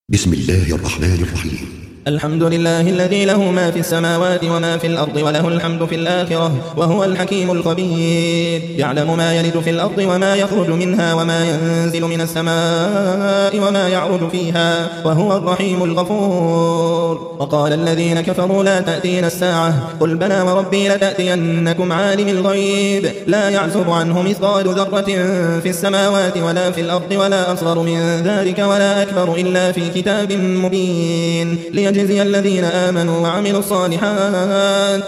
بسم الله الرحمن الرحيم. الحمد لله الذي له ما في السماوات وما في الأرض وله الحمد في الآخرة وهو الحكيم الخبير. يعلم ما يلج في الأرض وما يخرج منها وما ينزل من السماء وما يعرج فيها وهو الرحيم الغفور. وقال الذين كفروا لا تأتينا الساعة قل بلى وربي لتأتينكم عالم الغيب لا يعزب عنه مثقال ذرة في السماوات ولا في الأرض ولا أصغر من ذلك ولا أكبر إلا في كتاب مبين ليجزي الذين آمنوا وعملوا الصالحات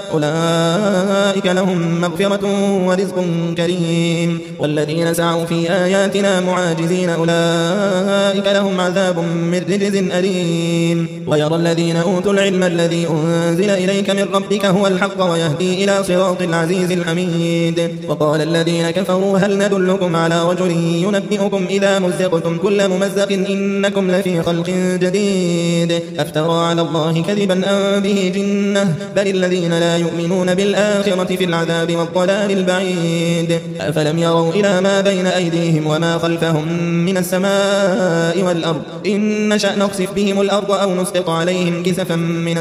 أولئك لهم مغفرة ورزق كريم. والذين سعوا في آياتنا معاجزين أولئك لهم عذاب من رجز أليم. ويرى الذين أوتوا العلم الذي أنزل إليك من ربك هو الحق ويهدي إلى صراط العزيز الحميد. وقال الذين كفروا هل ندلكم على رجل ينبئكم إذا مزقتم كل ممزق إنكم لفي خلق جديد أفترى على الله كذبا أم به جنة بل الذين لا يؤمنون بالآخرة في العذاب والضلال البعيد. أفلم يروا إلى ما بين أيديهم وما خلفهم من السماء والأرض إن نشأ نخسف بهم الأرض أو نسقط عليهم كسفا من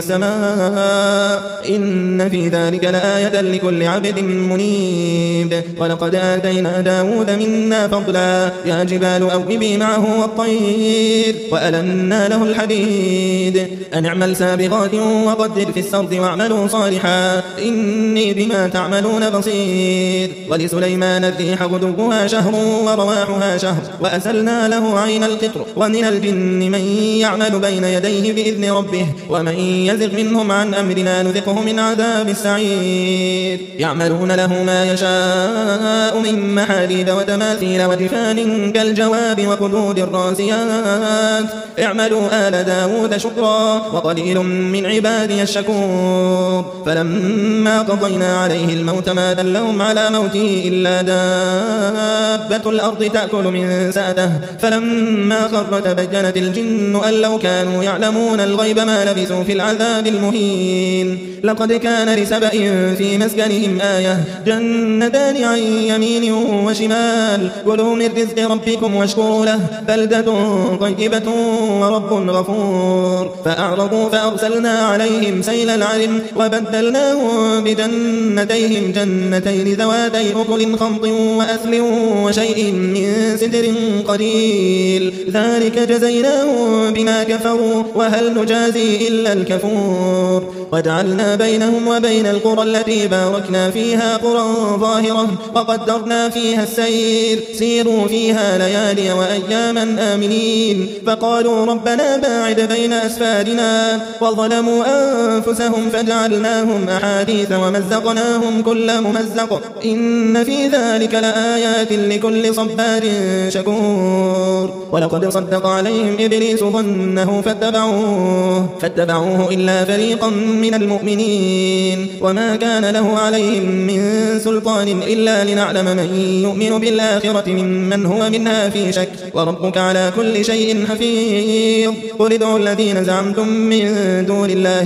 السماء إن في ذلك لآية لكل عبد منيب. ولقد آتينا داود منا فضلا يا جبال أوبي معه والطير وألنا له الحديد أن اعمل سابغات وقدر في السرد واعملوا صالحا إني بما تعملون بصير. ولسليمان الريح غدوها شهر ورواحها شهر وأسلنا له عين القطر ومن الجن من يعمل بين يديه بإذن ربه ومن يزغ منهم عن أمرنا نذقه من عذاب السعير. يعملون له ما يشاء من محاريب وتماثيل وجفان كالجواب وقدود الراسيات اعملوا آل داود شكرا وقليل من عبادي الشكور. فلما قضينا عليه الموت ما دلهم على موته إلا دابة الأرض تأكل من سأته فلما خر تبينت الجن أن لو كانوا يعلمون الغيب ما لبثوا في العذاب المهين. لقد كان لسبأ في مسكنهم آية جنتان عن يمين وشمال كلوا من رزق ربكم واشكروا له بلدة طيبة ورب غفور. فأعرضوا فأرسلنا عليهم سيل العرم وبدلناهم بجنتيهم جنتين ذواتي أكل خمط وأثل وشيء من سدر قليل ذلك جزيناهم بما كفروا وهل نجازي إلا الكفور. وجعلنا بينهم وبين القرى التي باركنا فيها قرى ظاهرة وقدرنا فيها السير سيروا فيها ليالي وأياما آمنين. فقالوا ربنا باعد بين أسفارنا وظلموا أنفسهم فجعلناهم أحاديث ومزقناهم كل ممزق إن في ذلك لآيات لكل صبار شكور. ولقد صدق عليهم إبليس ظنه فاتبعوه إلا فريقا من المؤمنين وما كان له عليهم من سلطان إلا لنعلم من يؤمن بالآخرة ممن هو منها في شك وربك على كل شيء حفيظ. قل ادعوا الذين زعمتم من دون الله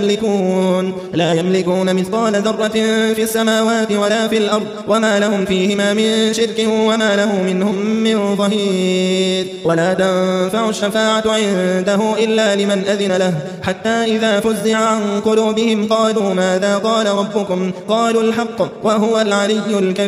لا يملكون مثقال ذرة في السماوات ولا في الأرض وما لهم فيهما من شرك وما له منهم من ظهير. ولا تنفع الشفاعة عنده إلا لمن أذن له حتى إذا فزع عن قلوبهم قالوا ماذا قال ربكم قالوا الحق وهو العلي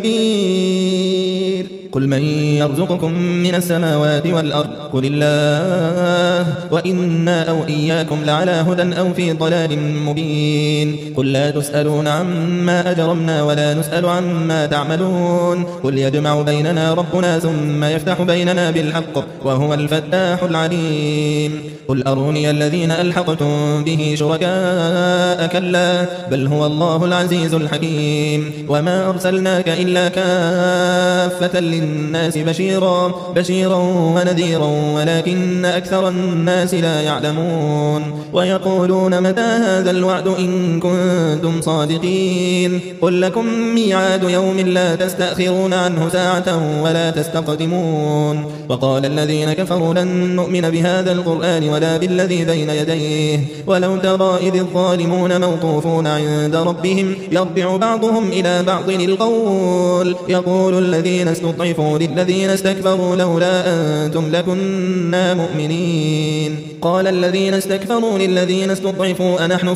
الكبير. قل من يرزقكم من السماوات والأرض قل الله وإنا أو إياكم لعلى هدى أو في ضلال مبين. قل لا تسألون عما أجرمنا ولا نسأل عما تعملون قل يجمع بيننا ربنا ثم يفتح بيننا بالحق وهو الفتاح العليم. قل أروني الذين ألحقتم به شركاء كلا بل هو الله العزيز الحكيم. وما أرسلناك إلا كافة للناس بشيرا ونذيرا ولكن أكثر الناس لا يعلمون. ويقولون متى هذا الوعد إن كنتم صادقين قل لكم ميعاد يوم لا تستأخرون عنه ساعة ولا تستقدمون. وقال الذين كفروا لن نؤمن بهذا القرآن ولا بالذي بين يديه ولو ترى إذ الظالمون موقوفون عند ربهم يرجع بعضهم إلى بعض القول يقول الذين استضعفوا استضعفوا للذين استكبروا لولا أنتم لكنا مؤمنين. قال الذين استكبروا للذين استضعفوا أنحن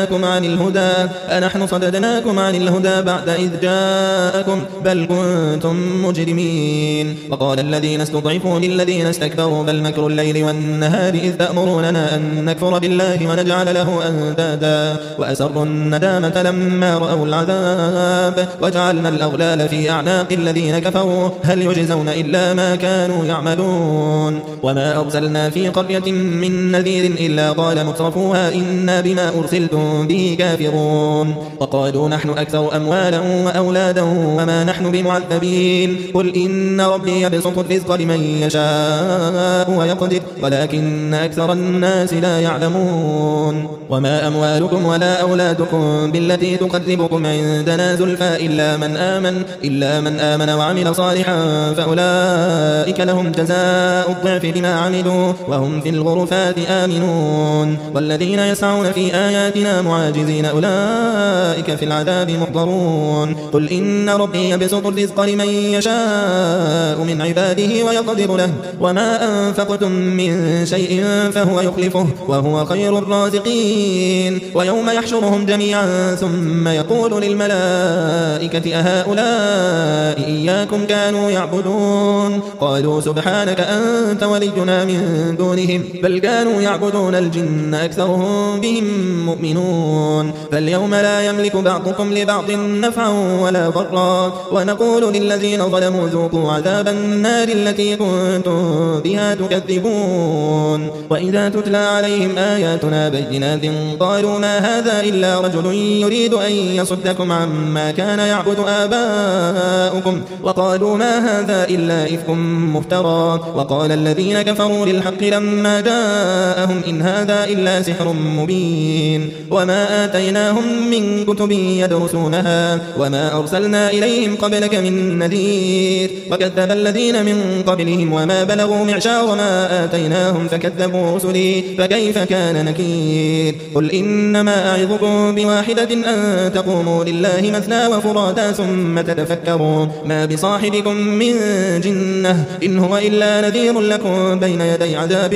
صددناكم عن الهدى بعد إذ جاءكم بل كنتم مجرمين. وقال الذين استضعفوا للذين استكبروا بل مكر الليل والنهار إذ تأمروننا أن نكفر بالله ونجعل له أندادا وأسروا الندامة لما رأوا العذاب وجعلنا الأغلال في أعناق الذين كفروا هل يجزون إلا ما كانوا يعملون. وما أرسلنا في قرية من نذير إلا قال مترفوها إنا بما أرسلتم به كافرون. وقالوا نحن أكثر أموالا وأولادا وما نحن بمعذبين. قل إن ربي يبسط الرزق لمن يشاء ويقدر ولكن أكثر الناس لا يعلمون. وما أموالكم ولا أولادكم بالتي تقربكم عندنا زلفى إلا من آمن وعمل صالحا فأولئك لهم جزاء الضعف بما عملوا وهم في الغرفات آمنون. والذين يسعون في آياتنا معاجزين أولئك في العذاب محضرون. قل إن ربي يبسط الرزق لمن يشاء من عباده ويقدر له وما أنفقتم من شيء فهو يخلفه وهو خير الرازقين. ويوم يحشرهم جميعا ثم يقول للملائكة أهؤلاء إياكم كانوا يعبدون قالوا سبحانك أنت ولينا من دونهم بل كانوا يعبدون الجن أكثرهم بهم مؤمنون. فاليوم لا يملك بعضكم لبعض نفعا ولا ضرا ونقول للذين ظلموا ذوقوا عذاب النار التي كنتم بها تكذبون. وإذا تتلى عليهم آياتنا بينات قالوا ما هذا إلا رجل يريد أن يصدكم عما كان يعبد آباؤكم وقالوا ما هذا إلا إفك مفترى. وقال الذين كفروا للحق لما جاءهم إن هذا إلا سحر مبين. وما آتيناهم من كتب يدرسونها وما أرسلنا إليهم قبلك من نذير وكذب الذين من قبلهم وما بلغوا معشار ما آتيناهم فكذبوا رسلي فكيف كان نكير. قل إنما أعظكم بواحدة أن تقوموا لله مثنى وفرادا ثم تتفكروا ما بصاحبكم من جنة إن هو إلا نذير لكم بين يدي عذاب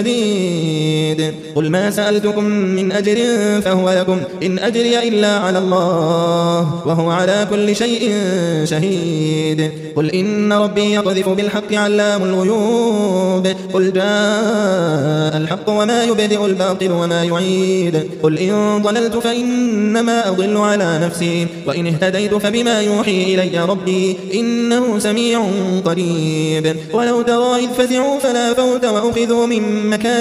شديد. قل ما سألتكم من أجر فهو لكم إن أجري إلا على الله وهو على كل شيء شهيد. قل إن ربي يقذف بالحق علام الغيوب قل جاء الحق وما يبدئ الباطل وما يعيد. قل إن ضللت فإنما أضل على نفسي وإن اهتديت فبما يوحي إلي ربي إنه سميع قريب. ولو ترى إذ فزعوا فلا فوت وأخذوا من مكان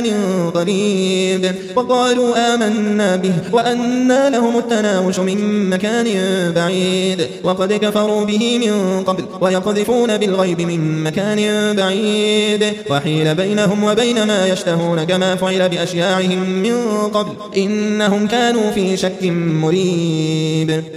قريب وقالوا آمنا به وأنى لهم التناوش من مكان بعيد وقد كفروا به من قبل ويقذفون بالغيب من مكان بعيد وحيل بينهم وبين ما يشتهون كما فعل بأشياعهم من قبل إنهم كانوا في شك مريب.